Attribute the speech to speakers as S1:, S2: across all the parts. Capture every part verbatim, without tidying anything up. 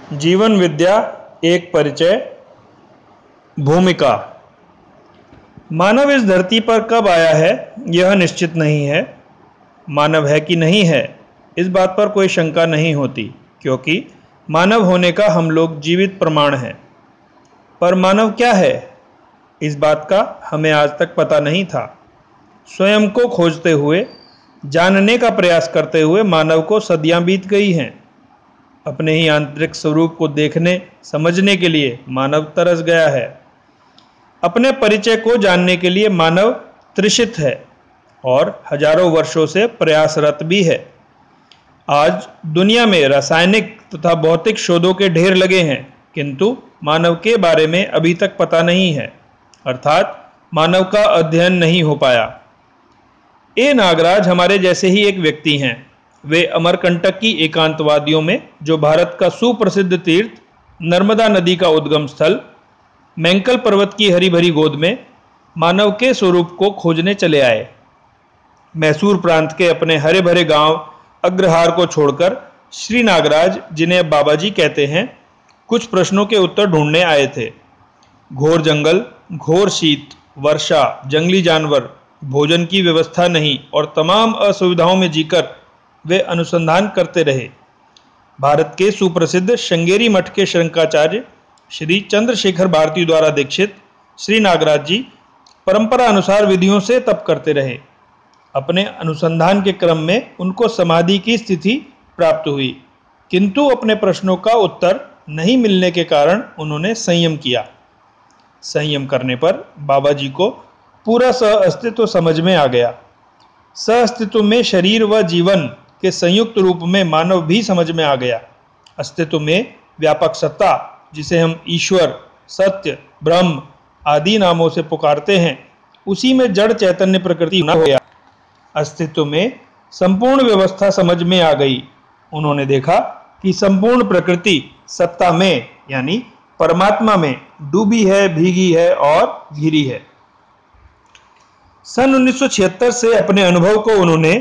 S1: जीवन विद्या एक परिचय। भूमिका। मानव इस धरती पर कब आया है यह निश्चित नहीं है। मानव है कि नहीं है इस बात पर कोई शंका नहीं होती, क्योंकि मानव होने का हम लोग जीवित प्रमाण हैं। पर मानव क्या है इस बात का हमें आज तक पता नहीं था। स्वयं को खोजते हुए, जानने का प्रयास करते हुए मानव को सदियां बीत गई हैं। अपने ही आंतरिक स्वरूप को देखने समझने के लिए मानव तरस गया है। अपने परिचय को जानने के लिए मानव तृषित है और हजारों वर्षों से प्रयासरत भी है। आज दुनिया में रासायनिक तथा भौतिक शोधों के ढेर लगे हैं, किंतु मानव के बारे में अभी तक पता नहीं है, अर्थात मानव का अध्ययन नहीं हो पाया। ए नागराज हमारे जैसे ही एक व्यक्ति हैं। वे अमरकंटक की एकांतवादियों में, जो भारत का सुप्रसिद्ध तीर्थ नर्मदा नदी का उद्गम स्थल मैंकल पर्वत की हरी भरी गोद में मानव के स्वरूप को खोजने चले आए। मैसूर प्रांत के अपने हरे भरे गांव अग्रहार को छोड़कर श्री नागराज, जिन्हें अब बाबा जी कहते हैं, कुछ प्रश्नों के उत्तर ढूंढने आए थे। घोर जंगल, घोर शीत, वर्षा, जंगली जानवर, भोजन की व्यवस्था नहीं और तमाम असुविधाओं में जीकर वे अनुसंधान करते रहे। भारत के सुप्रसिद्ध श्रृंगेरी मठ के शंकराचार्य श्री चंद्रशेखर भारती द्वारा दीक्षित श्री नागराज जी परंपरा अनुसार विधियों से तप करते रहे। अपने अनुसंधान के क्रम में उनको समाधि की स्थिति प्राप्त हुई, किंतु अपने प्रश्नों का उत्तर नहीं मिलने के कारण उन्होंने संयम किया। संयम करने पर बाबा जी को पूरा सह अस्तित्व समझ में आ गया। सह अस्तित्व में शरीर व जीवन के संयुक्त रूप में मानव भी समझ में आ गया। अस्तित्व में व्यापक सत्ता, जिसे हम ईश्वर, सत्य, ब्रह्म आदि नामों से पुकारते हैं, उसी में जड़ चैतन्य प्रकृति न हो गया। अस्तित्व में संपूर्ण व्यवस्था समझ में आ गई। उन्होंने देखा कि संपूर्ण प्रकृति सत्ता में, यानी परमात्मा में डूबी है, भीगी है और घिरी है। सन उन्नीस सौ छिहत्तर से अपने अनुभव को उन्होंने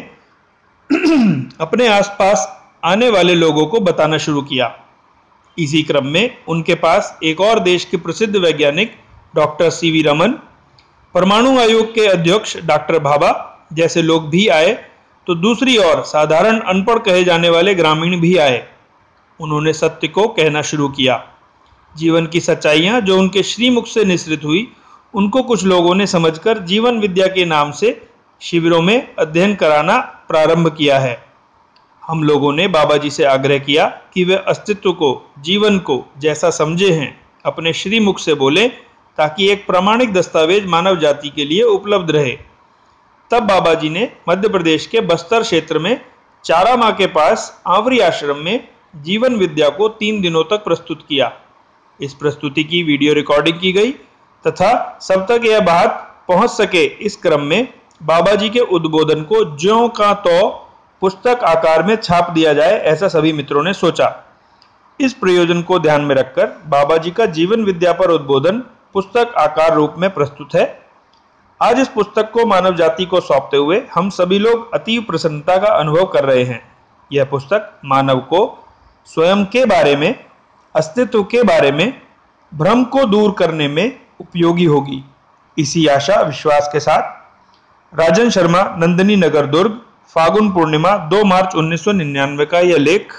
S1: अपने आसपास आने वाले लोगों को बताना शुरू किया। इसी क्रम में उनके पास एक और देश के प्रसिद्ध वैज्ञानिक डॉक्टर सी वी रमन, परमाणु आयोग के अध्यक्ष डॉक्टर भाभा जैसे लोग भी आए, तो दूसरी ओर साधारण अनपढ़ कहे जाने वाले ग्रामीण भी आए। उन्होंने सत्य को कहना शुरू किया। जीवन की सच्चाइयां जो उनके श्रीमुख से निसृत हुई, उनको कुछ लोगों ने समझकर जीवन विद्या के नाम से शिविरों में अध्ययन कराना प्रारंभ किया है। हम लोगों ने बाबा जी से आग्रह किया कि वे अस्तित्व को, जीवन को जैसा समझे हैं अपने श्रीमुख से बोले, ताकि एक प्रामाणिक दस्तावेज मानव जाति के लिए उपलब्ध रहे। तब बाबा जी ने मध्य प्रदेश के बस्तर क्षेत्र में चारा माँ के पास आंवरी आश्रम में जीवन विद्या को तीन दिनों तक प्रस्तुत किया। इस प्रस्तुति की वीडियो रिकॉर्डिंग की गई तथा सब तक यह बात पहुंच सके, इस क्रम में बाबा जी के उद्बोधन को ज्यों का तो पुस्तक आकार में छाप दिया जाए, ऐसा सभी मित्रों ने सोचा। इस प्रयोजन को ध्यान में रखकर बाबा जी का जीवन विद्या पर उद्बोधन पुस्तक आकार रूप में प्रस्तुत है। आज इस पुस्तक को मानव जाति को सौंपते हुए हम सभी लोग अतीव प्रसन्नता का अनुभव कर रहे हैं। यह पुस्तक मानव को स्वयं के बारे में, अस्तित्व के बारे में भ्रम को दूर करने में उपयोगी होगी। इसी आशा विश्वास के साथ राजन शर्मा, नंदिनी नगर, दुर्ग, फागुन पूर्णिमा दो मार्च उन्नीस सौ निन्यानवे का यह लेख।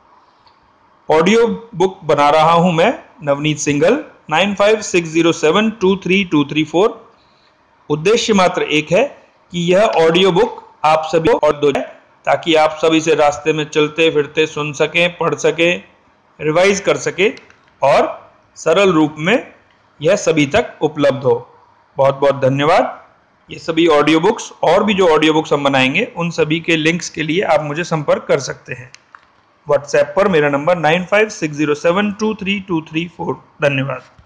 S1: ऑडियो बुक बना रहा हूं मैं, Navneet Singhal, nine five six zero seven two three two three four. उद्देश्य मात्र एक है कि यह ऑडियो बुक आप सभी को दो जाए, ताकि आप सभी से रास्ते में चलते फिरते सुन सकें, पढ़ सकें, रिवाइज कर सकें और सरल रूप में यह सभी तक उपलब्ध हो। बहुत बहुत धन्यवाद। ये सभी ऑडियो बुक्स और भी जो ऑडियो बुक्स हम बनाएंगे, उन सभी के लिंक्स के लिए आप मुझे संपर्क कर सकते हैं। व्हाट्सएप पर मेरा number nine five six zero seven two three two three four. धन्यवाद।